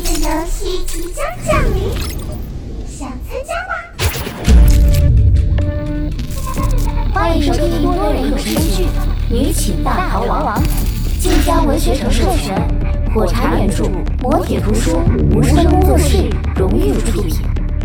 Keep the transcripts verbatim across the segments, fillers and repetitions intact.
的游戏即将降临，想参加吗？ 欢迎收听多人有声剧《女寝大逃亡》，晋江文学城授权，火柴原著，磨铁图书，无声工作室荣誉出品。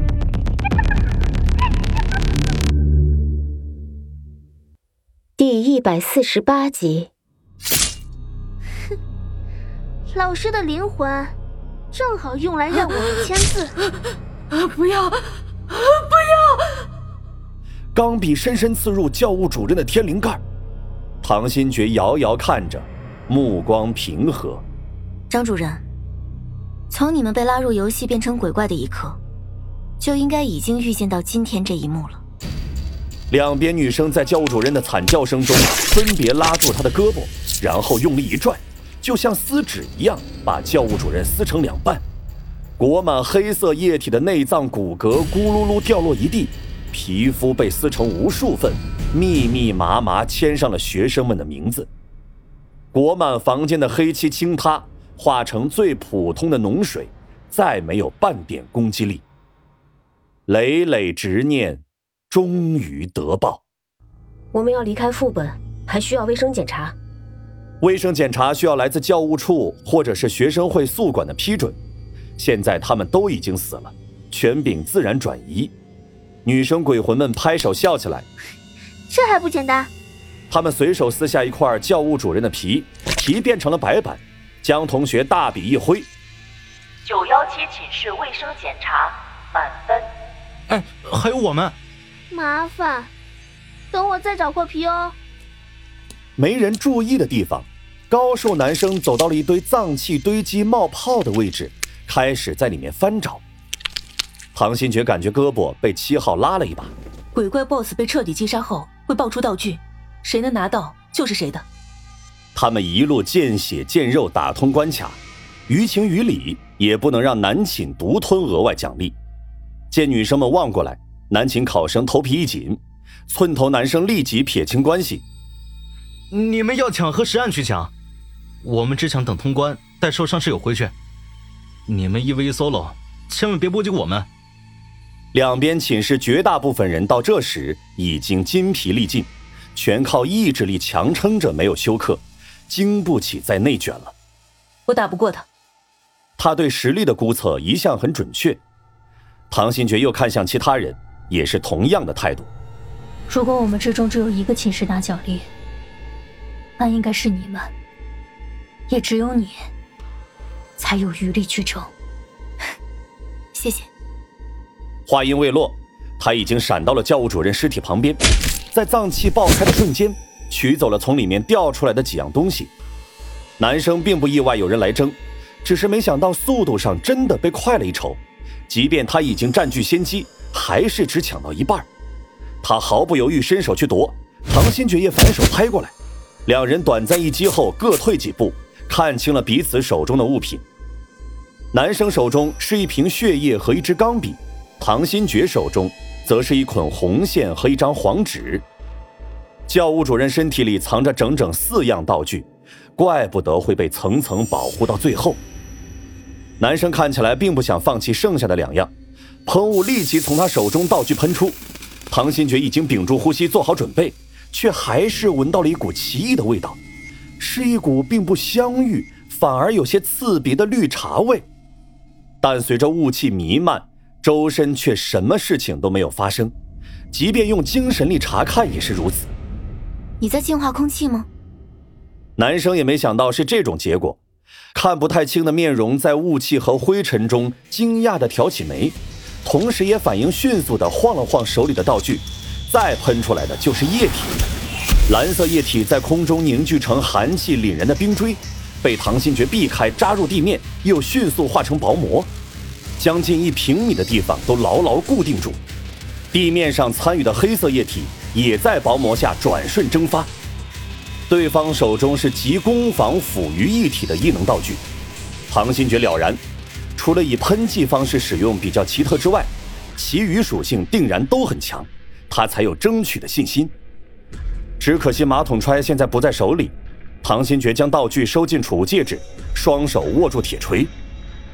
第一百四十八集。 哼，老师的灵魂正好用来让我签字。 啊！不要！啊！不要！ 钢笔深深刺入教务主任的天灵盖，唐新觉遥遥看着，目光平和。 张主任，从你们被拉入游戏变成鬼怪的一刻，就应该已经预见到今天这一幕了。 两边女生在教务主任的惨叫声中分别拉住他的胳膊，然后用力一拽，就像撕纸一样把教务主任撕成两半。裹满黑色液体的内脏骨骼咕噜噜掉落一地，皮肤被撕成无数份，密密麻麻签上了学生们的名字。裹满房间的黑漆倾塌，化成最普通的脓水，再没有半点攻击力。累累执念终于得报。 我们要离开副本，还需要卫生检查。 卫生检查需要来自教务处或者是学生会宿管的批准，现在他们都已经死了，权柄自然转移。女生鬼魂们拍手笑起来， 这还不简单？ 他们随手撕下一块教务主任的皮，皮变成了白板，江同学大笔一挥， 九一七寝室卫生检查满分。 哎，还有我们。 麻烦，等我再找块皮哦。 没人注意的地方，高瘦男生走到了一堆脏器堆积冒泡的位置，开始在里面翻找。唐新觉感觉胳膊被七号拉了一把。 鬼怪 boss 被彻底击杀后会爆出道具，谁能拿到就是谁的。 他们一路见血见肉打通关卡，于情于理也不能让男寝独吞额外奖励。见女生们望过来，男寝考生头皮一紧，寸头男生立即撇清关系。 你们要抢和实案去抢，我们只想等通关带受伤室友回去。你们一 v 一 solo， 千万别波及我们。 两边寝室绝大部分人到这时已经筋疲力尽，全靠意志力强撑着没有休克，经不起再内卷了。 我打不过他。 他对实力的估测一向很准确。唐新觉又看向其他人，也是同样的态度。 如果我们之中只有一个寝室拿奖励，那应该是你们，也只有你才有余力去争。 谢谢。 话音未落，他已经闪到了教务主任尸体旁边，在脏器爆开的瞬间取走了从里面掉出来的几样东西。男生并不意外有人来争，只是没想到速度上真的被快了一筹，即便他已经占据先机，还是只抢到一半。他毫不犹豫伸手去夺，唐新觉也反手拍过来，两人短暂一击后各退几步，看清了彼此手中的物品。男生手中是一瓶血液和一支钢笔，唐新觉手中则是一捆红线和一张黄纸。教务主任身体里藏着整整四样道具，怪不得会被层层保护到最后。男生看起来并不想放弃剩下的两样，喷雾立即从他手中道具喷出。唐新觉已经屏住呼吸做好准备，却还是闻到了一股奇异的味道，是一股并不香郁，反而有些刺鼻的绿茶味。但随着雾气弥漫，周身却什么事情都没有发生，即便用精神力查看也是如此。 你在净化空气吗？ 男生也没想到是这种结果，看不太清的面容在雾气和灰尘中惊讶地挑起眉，同时也反应迅速地晃了晃手里的道具，再喷出来的就是液体。蓝色液体在空中凝聚成寒气凛人的冰锥，被唐新觉避开扎入地面，又迅速化成薄膜，将近一平米的地方都牢牢固定住。地面上参与的黑色液体也在薄膜下转瞬蒸发。对方手中是集攻防辅于一体的异能道具，唐新觉了然，除了以喷剂方式使用比较奇特之外，其余属性定然都很强，他才有争取的信心。只可惜马桶揣现在不在手里，唐新觉将道具收进储物戒指，双手握住铁锤。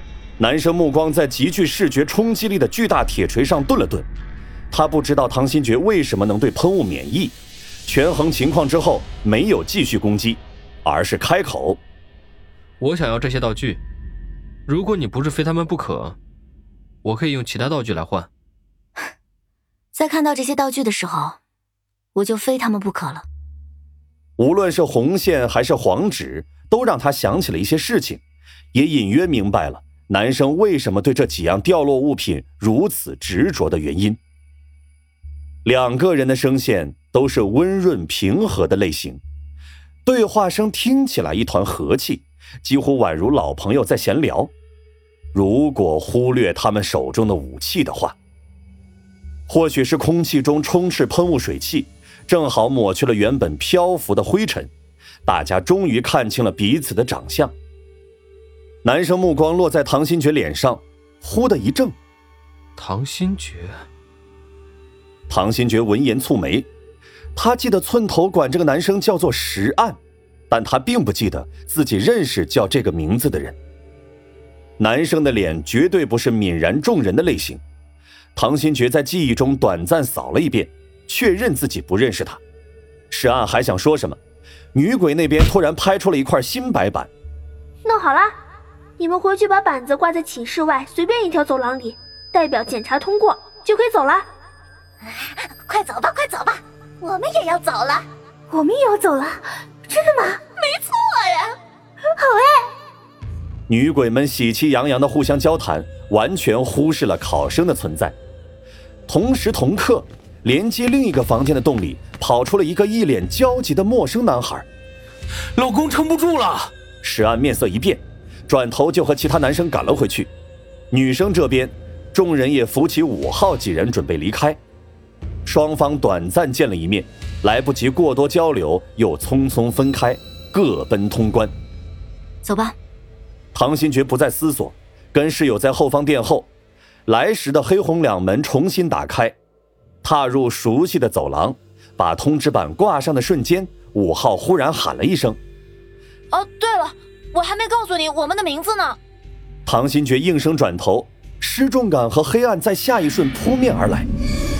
男生目光在极具视觉冲击力的巨大铁锤上顿了顿，他不知道唐新觉为什么能对喷雾免疫，权衡情况之后没有继续攻击，而是开口： 我想要这些道具，如果你不是非他们不可，我可以用其他道具来换。 在看到这些道具的时候，我就非他们不可了。 无论是红线还是黄纸，都让他想起了一些事情，也隐约明白了男生为什么对这几样掉落物品如此执着的原因。两个人的声线都是温润平和的类型，对话声听起来一团和气，几乎宛如老朋友在闲聊。如果忽略他们手中的武器的话，或许是空气中充斥喷雾水汽，正好抹去了原本漂浮的灰尘，大家终于看清了彼此的长相。男生目光落在唐新觉脸上，忽的一怔。 唐新觉？ 唐新觉闻言蹙眉，他记得寸头管这个男生叫做石岸，但他并不记得自己认识叫这个名字的人。男生的脸绝对不是泯然众人的类型，唐新觉在记忆中短暂扫了一遍，确认自己不认识他。石岸还想说什么，女鬼那边突然拍出了一块新白板。 弄好了，你们回去把板子挂在寝室外随便一条走廊里，代表检查通过，就可以走了。 快走吧，快走吧，我们也要走了。 我们也要走了？真的吗？ 没错呀。 好哎。 女鬼们喜气洋洋地互相交谈，完全忽视了考生的存在。同时同刻，连接另一个房间的洞里跑出了一个一脸焦急的陌生男孩。 老公撑不住了！ 石岸面色一变，转头就和其他男生赶了回去。女生这边，众人也扶起五号几人准备离开。双方短暂见了一面，来不及过多交流，又匆匆分开，各奔通关。 走吧。 唐新觉不再思索，跟室友在后方殿后。来时的黑红两门重新打开，踏入熟悉的走廊，把通知板挂上的瞬间，五号忽然喊了一声： 哦，对了，我还没告诉你我们的名字呢。 唐新觉应声转头，失重感和黑暗在下一瞬扑面而来。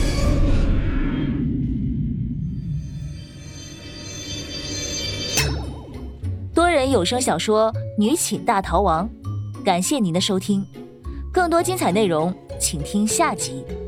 多人有声小说《女寝大逃亡》，感谢您的收听，更多精彩内容请听下集。